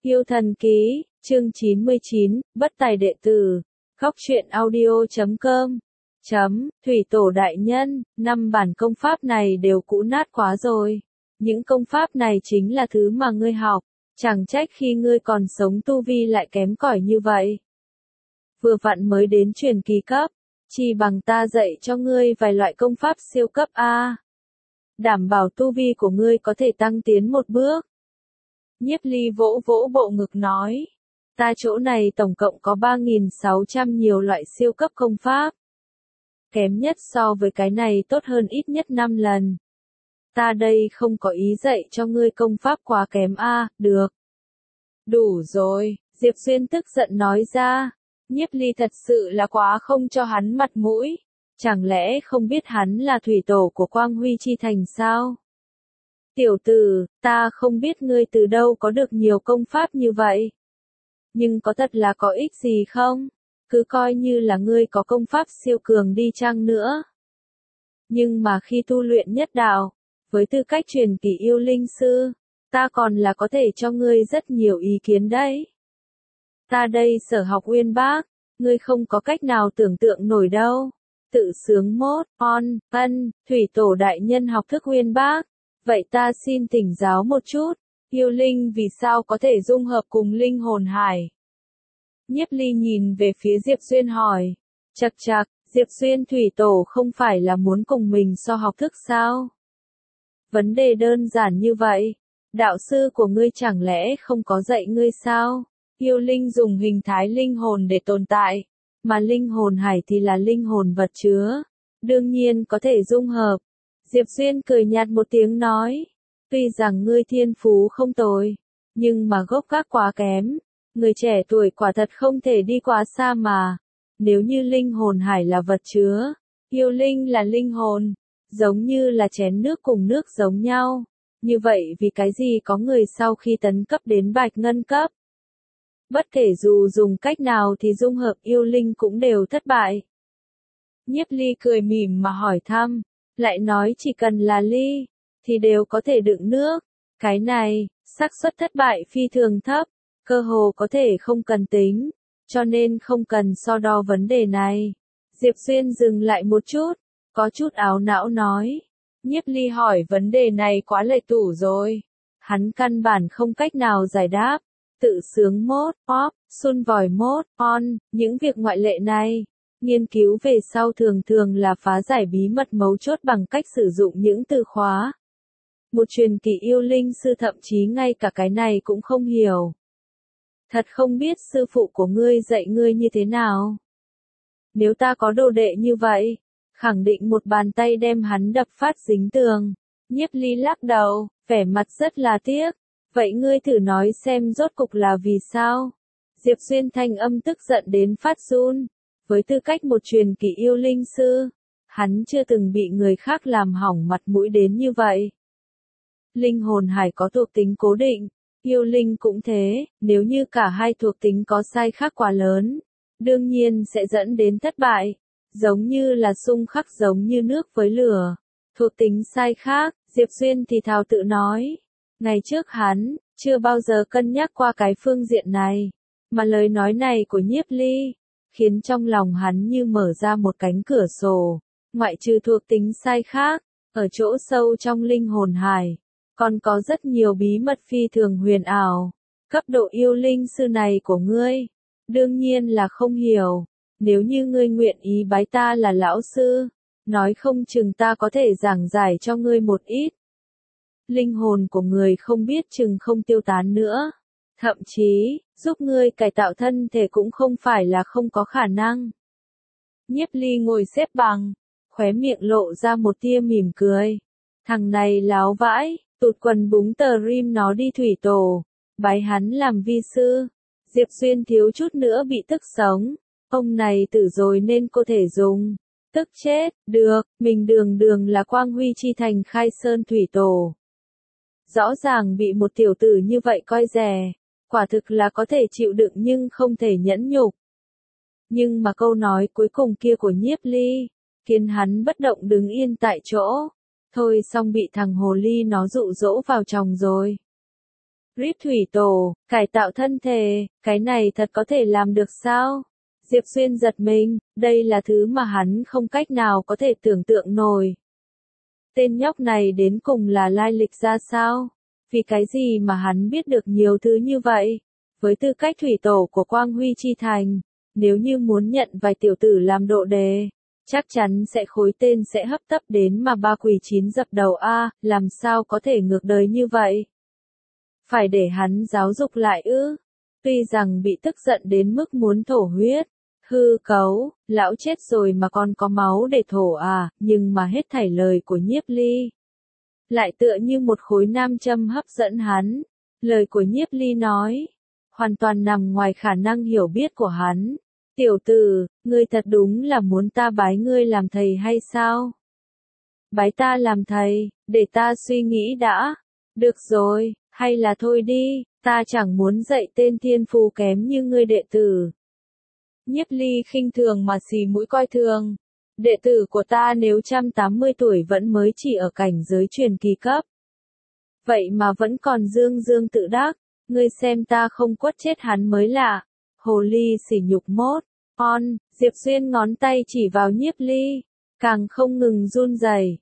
Yêu thần ký, chương 99, bất tài đệ tử. Góc truyện audio.com. Thủy tổ đại nhân, 5 bản công pháp này đều cũ nát quá rồi. Những công pháp này chính là thứ mà ngươi học, chẳng trách khi ngươi còn sống tu vi lại kém cỏi như vậy. Vừa vặn mới đến truyền kỳ cấp, chỉ bằng ta dạy cho ngươi vài loại công pháp siêu cấp A. Đảm bảo tu vi của ngươi có thể tăng tiến một bước. Nhiếp Ly vỗ vỗ bộ ngực nói, ta chỗ này tổng cộng có 3.600 nhiều loại siêu cấp công pháp. Kém nhất so với cái này tốt hơn ít nhất 5 lần. Ta đây không có ý dạy cho ngươi công pháp quá kém a, được. Đủ rồi, Diệp Xuyên tức giận nói ra. Nhiếp Ly thật sự là quá không cho hắn mặt mũi. Chẳng lẽ không biết hắn là thủy tổ của Quang Huy Chi Thành sao? Tiểu tử, ta không biết ngươi từ đâu có được nhiều công pháp như vậy. Nhưng có thật là có ích gì không? Cứ coi như là ngươi có công pháp siêu cường đi chăng nữa. Nhưng mà khi tu luyện nhất đạo, với tư cách truyền kỳ yêu linh sư, ta còn là có thể cho ngươi rất nhiều ý kiến đấy. Ta đây sở học uyên bác, ngươi không có cách nào tưởng tượng nổi đâu. Tự sướng mốt, thủy tổ đại nhân học thức uyên bác. Vậy ta xin thỉnh giáo một chút, yêu linh vì sao có thể dung hợp cùng linh hồn hải? Nhiếp Ly nhìn về phía Diệp Xuyên hỏi, chậc chậc, Diệp Xuyên thủy tổ không phải là muốn cùng mình so học thức sao? Vấn đề đơn giản như vậy, đạo sư của ngươi chẳng lẽ không có dạy ngươi sao? Yêu linh dùng hình thái linh hồn để tồn tại, mà linh hồn hải thì là linh hồn vật chứa, đương nhiên có thể dung hợp. Diệp Xuyên cười nhạt một tiếng nói, tuy rằng ngươi thiên phú không tồi, nhưng mà gốc gác quá kém, người trẻ tuổi quả thật không thể đi quá xa mà. Nếu như linh hồn hải là vật chứa, yêu linh là linh hồn, giống như là chén nước cùng nước giống nhau, như vậy vì cái gì có người sau khi tấn cấp đến bạch ngân cấp? Bất kể dù dùng cách nào thì dung hợp yêu linh cũng đều thất bại. Nhiếp Ly cười mỉm mà hỏi thăm. Lại nói chỉ cần là ly, thì đều có thể đựng nước. Cái này, xác suất thất bại phi thường thấp, cơ hồ có thể không cần tính, cho nên không cần so đo vấn đề này. Diệp Xuyên dừng lại một chút, có chút áo não nói. Nhiếp Ly hỏi vấn đề này quá lệ tủ rồi. Hắn căn bản không cách nào giải đáp. Tự sướng mốt, sun vòi mốt, những việc ngoại lệ này. Nghiên cứu về sau thường thường là phá giải bí mật mấu chốt bằng cách sử dụng những từ khóa. Một truyền kỳ yêu linh sư thậm chí ngay cả cái này cũng không hiểu. Thật không biết sư phụ của ngươi dạy ngươi như thế nào. Nếu ta có đồ đệ như vậy, khẳng định một bàn tay đem hắn đập phát dính tường. Nhiếp Ly lắc đầu, vẻ mặt rất là tiếc. Vậy ngươi thử nói xem rốt cục là vì sao? Diệp Xuyên thanh âm tức giận đến phát run. Với tư cách một truyền kỳ yêu linh sư, hắn chưa từng bị người khác làm hỏng mặt mũi đến như vậy. Linh hồn hải có thuộc tính cố định, yêu linh cũng thế, nếu như cả hai thuộc tính có sai khác quá lớn, đương nhiên sẽ dẫn đến thất bại, giống như là xung khắc giống như nước với lửa. Thuộc tính sai khác, Diệp Xuyên thì thào tự nói, ngày trước hắn, chưa bao giờ cân nhắc qua cái phương diện này, mà lời nói này của Nhiếp Ly khiến trong lòng hắn như mở ra một cánh cửa sổ, ngoại trừ thuộc tính sai khác, ở chỗ sâu trong linh hồn hải, còn có rất nhiều bí mật phi thường huyền ảo. Cấp độ yêu linh sư này của ngươi, đương nhiên là không hiểu, nếu như ngươi nguyện ý bái ta là lão sư, nói không chừng ta có thể giảng giải cho ngươi một ít. Linh hồn của người không biết chừng không tiêu tán nữa. Thậm chí, giúp ngươi cải tạo thân thể cũng không phải là không có khả năng. Nhiếp Ly ngồi xếp bằng, khóe miệng lộ ra một tia mỉm cười. Thằng này láo vãi, tụt quần búng tờ rim nó đi thủy tổ, bái hắn làm vi sư. Diệp Xuyên thiếu chút nữa bị tức sống, ông này tử rồi nên có thể dùng. Tức chết, được, mình đường là Quang Huy Chi Thành khai sơn thủy tổ. Rõ ràng bị một tiểu tử như vậy coi rẻ. Quả thực là có thể chịu đựng nhưng không thể nhẫn nhục. Nhưng mà câu nói cuối cùng kia của Nhiếp Ly, khiến hắn bất động đứng yên tại chỗ. Thôi xong bị thằng hồ ly nó dụ dỗ vào chồng rồi. RIP thủy tổ, cải tạo thân thể, cái này thật có thể làm được sao? Diệp Xuyên giật mình, đây là thứ mà hắn không cách nào có thể tưởng tượng nổi. Tên nhóc này đến cùng là lai lịch ra sao? Vì cái gì mà hắn biết được nhiều thứ như vậy? Với tư cách thủy tổ của Quang Huy Chi Thành, nếu như muốn nhận vài tiểu tử làm độ đề, chắc chắn sẽ khối tên sẽ hấp tấp đến mà ba quỷ chín dập đầu a, làm sao có thể ngược đời như vậy? Phải để hắn giáo dục lại ư? Tuy rằng bị tức giận đến mức muốn thổ huyết, hư cấu, lão chết rồi mà còn có máu để thổ à, nhưng mà hết thảy lời của Nhiếp Ly lại tựa như một khối nam châm hấp dẫn hắn. Lời của Nhiếp Ly nói, hoàn toàn nằm ngoài khả năng hiểu biết của hắn. Tiểu tử, ngươi thật đúng là muốn ta bái ngươi làm thầy hay sao? Bái ta làm thầy, để ta suy nghĩ đã. Được rồi, hay là thôi đi, ta chẳng muốn dạy tên thiên phú kém như ngươi đệ tử. Nhiếp Ly khinh thường mà xì mũi coi thường. Đệ tử của ta nếu 180 tuổi vẫn mới chỉ ở cảnh giới truyền kỳ cấp. Vậy mà vẫn còn dương dương tự đắc, ngươi xem ta không quất chết hắn mới lạ. Hồ ly sỉ nhục mốt, Diệp Xuyên ngón tay chỉ vào Nhiếp Ly, càng không ngừng run rẩy.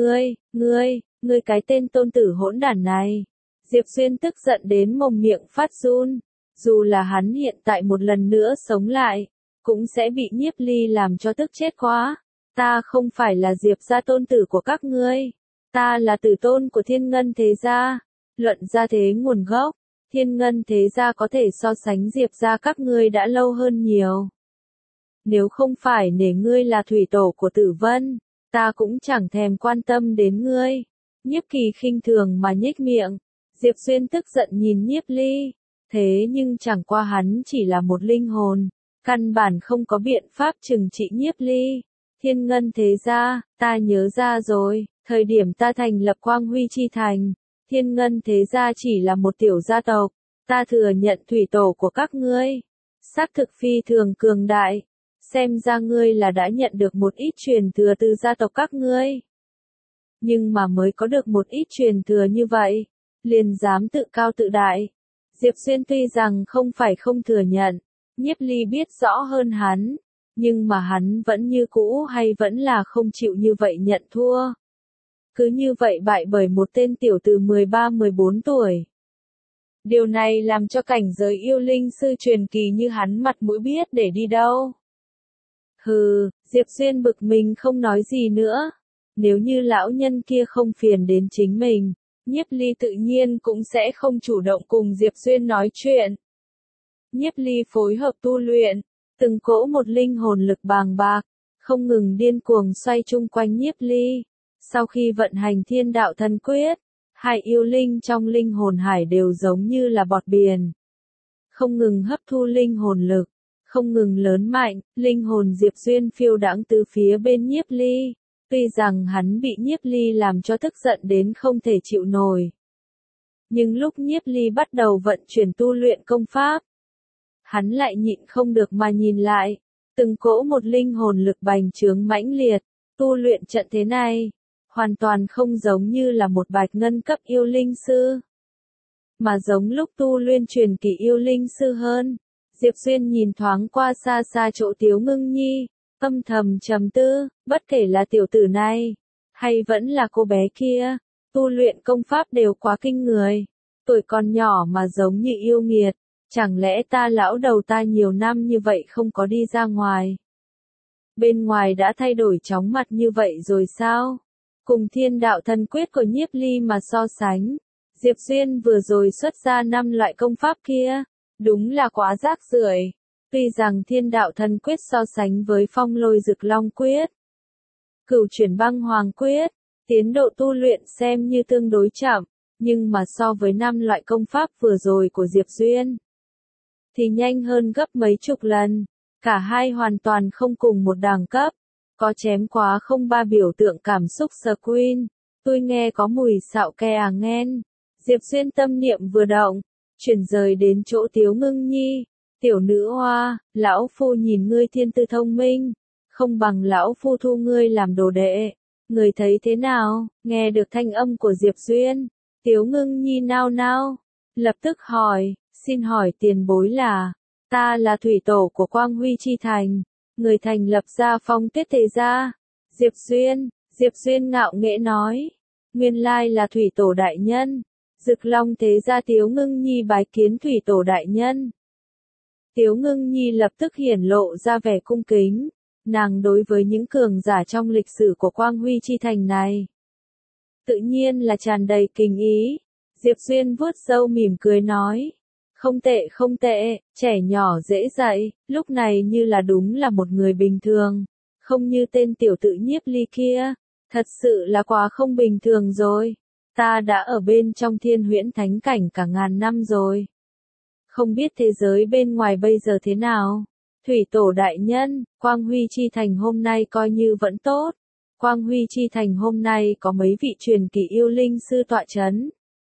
Ngươi cái tên tôn tử hỗn đản này. Diệp Xuyên tức giận đến mồm miệng phát run, dù là hắn hiện tại một lần nữa sống lại, cũng sẽ bị Nhiếp Ly làm cho tức chết quá. Ta không phải là Diệp gia tôn tử của các ngươi, ta là tử tôn của Thiên Ngân Thế Gia. Luận ra thế nguồn gốc, Thiên Ngân Thế Gia có thể so sánh Diệp gia các ngươi đã lâu hơn nhiều. Nếu không phải nể ngươi là thủy tổ của Tử Vân, ta cũng chẳng thèm quan tâm đến ngươi. Nhiếp Kỳ khinh thường mà nhếch miệng. Diệp Xuyên tức giận nhìn Nhiếp Ly, thế nhưng chẳng qua hắn chỉ là một linh hồn, căn bản không có biện pháp trừng trị Nhiếp Ly. Thiên Ngân Thế Gia, ta nhớ ra rồi, thời điểm ta thành lập Quang Huy Chi Thành, Thiên Ngân Thế Gia chỉ là một tiểu gia tộc, ta thừa nhận thủy tổ của các ngươi. Xác thực phi thường cường đại, xem ra ngươi là đã nhận được một ít truyền thừa từ gia tộc các ngươi. Nhưng mà mới có được một ít truyền thừa như vậy, liền dám tự cao tự đại. Diệp Xuyên tuy rằng không phải không thừa nhận, Nhiếp Ly biết rõ hơn hắn, nhưng mà hắn vẫn như cũ hay vẫn là không chịu như vậy nhận thua. Cứ như vậy bại bởi một tên tiểu tử 13-14 tuổi. Điều này làm cho cảnh giới yêu linh sư truyền kỳ như hắn mặt mũi biết để đi đâu. Hừ, Diệp Xuyên bực mình không nói gì nữa. Nếu như lão nhân kia không phiền đến chính mình, Nhiếp Ly tự nhiên cũng sẽ không chủ động cùng Diệp Xuyên nói chuyện. Nhiếp Ly phối hợp tu luyện, từng cỗ một linh hồn lực bàng bạc, không ngừng điên cuồng xoay chung quanh Nhiếp Ly. Sau khi vận hành Thiên Đạo Thần Quyết, hai yêu linh trong linh hồn hải đều giống như là bọt biển, không ngừng hấp thu linh hồn lực, không ngừng lớn mạnh. Linh hồn Diệp Xuyên phiêu đãng từ phía bên Nhiếp Ly. Tuy rằng hắn bị Nhiếp Ly làm cho tức giận đến không thể chịu nổi, nhưng lúc Nhiếp Ly bắt đầu vận chuyển tu luyện công pháp, hắn lại nhịn không được mà nhìn lại, từng cỗ một linh hồn lực bành trướng mãnh liệt. Tu luyện trận thế này, hoàn toàn không giống như là một bạch ngân cấp yêu linh sư, mà giống lúc tu luyện truyền kỳ yêu linh sư hơn. Diệp Xuyên nhìn thoáng qua xa xa chỗ Tiếu Ngưng Nhi, âm thầm trầm tư, bất kể là tiểu tử này, hay vẫn là cô bé kia, tu luyện công pháp đều quá kinh người. Tuổi còn nhỏ mà giống như yêu nghiệt, chẳng lẽ ta lão đầu ta nhiều năm như vậy không có đi ra ngoài? Bên ngoài đã thay đổi chóng mặt như vậy rồi sao? Cùng Thiên Đạo Thần Quyết của Nhiếp Ly mà so sánh, Diệp Xuyên vừa rồi xuất ra 5 loại công pháp kia, đúng là quá rác rưởi. Tuy rằng Thiên Đạo Thần Quyết so sánh với Phong Lôi Dực Long Quyết, Cửu Chuyển Băng Hoàng Quyết, tiến độ tu luyện xem như tương đối chậm, nhưng mà so với 5 loại công pháp vừa rồi của Diệp Xuyên, thì nhanh hơn gấp mấy chục lần. Cả hai hoàn toàn không cùng một đẳng cấp. Có chém quá không ba biểu tượng cảm xúc Screen. Tôi nghe có mùi xạo ke à nghen. Diệp Xuyên tâm niệm vừa động, chuyển rời đến chỗ Tiếu Ngưng Nhi. Tiểu nữ hoa, lão phu nhìn ngươi thiên tư thông minh, không bằng lão phu thu ngươi làm đồ đệ. Người thấy thế nào? Nghe được thanh âm của Diệp Xuyên, Tiếu Ngưng Nhi nao nao, lập tức hỏi, xin hỏi tiền bối là, ta là thủy tổ của Quang Huy Chi Thành, người thành lập ra Phong Tuyết Thế Gia. Diệp Duyên ngạo nghễ nói, nguyên lai là thủy tổ đại nhân. Dực Long Thế Gia Tiếu Ngưng Nhi bái kiến thủy tổ đại nhân. Tiếu Ngưng Nhi lập tức hiển lộ ra vẻ cung kính, nàng đối với những cường giả trong lịch sử của Quang Huy Chi Thành này, tự nhiên là tràn đầy kính ý. Diệp Duyên vuốt râu mỉm cười nói, không tệ, trẻ nhỏ dễ dạy, lúc này như là đúng là một người bình thường, không như tên tiểu tự Nhiếp Ly kia, thật sự là quá không bình thường rồi. Ta đã ở bên trong Thiên Huyễn Thánh Cảnh cả ngàn năm rồi. Không biết thế giới bên ngoài bây giờ thế nào? Thủy tổ đại nhân, Quang Huy Chi Thành hôm nay coi như vẫn tốt. Quang Huy Chi Thành hôm nay có mấy vị truyền kỳ yêu linh sư tọa chấn.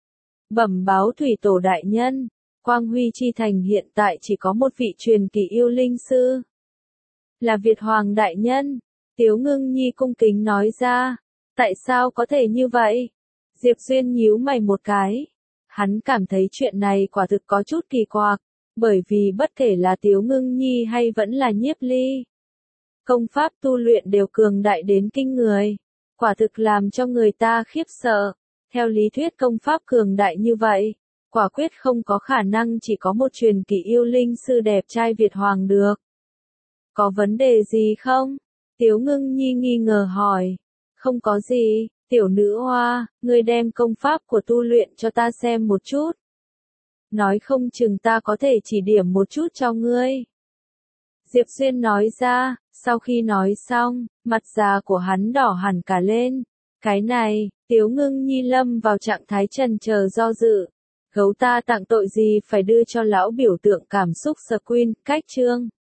Bẩm báo thủy tổ đại nhân, Quang Huy Chi Thành hiện tại chỉ có một vị truyền kỳ yêu linh sư. Là Việt Hoàng đại nhân. Tiếu Ngưng Nhi cung kính nói ra. Tại sao có thể như vậy? Diệp Duyên nhíu mày một cái. Hắn cảm thấy chuyện này quả thực có chút kỳ quặc, bởi vì bất kể là Tiếu Ngưng Nhi hay vẫn là Nhiếp Ly, công pháp tu luyện đều cường đại đến kinh người, quả thực làm cho người ta khiếp sợ. Theo lý thuyết công pháp cường đại như vậy, quả quyết không có khả năng chỉ có một truyền kỳ yêu linh sư đẹp trai Việt Hoàng được. Có vấn đề gì không? Tiếu Ngưng Nhi nghi ngờ hỏi. Không có gì, tiểu nữ hoa, ngươi đem công pháp của tu luyện cho ta xem một chút. Nói không chừng ta có thể chỉ điểm một chút cho ngươi. Diệp Duyên nói ra, sau khi nói xong, mặt già của hắn đỏ hẳn cả lên. Cái này, Tiếu Ngưng Nhi lâm vào trạng thái chần chờ do dự. Gấu ta tặng tội gì phải đưa cho lão biểu tượng cảm xúc Screen, cách chương.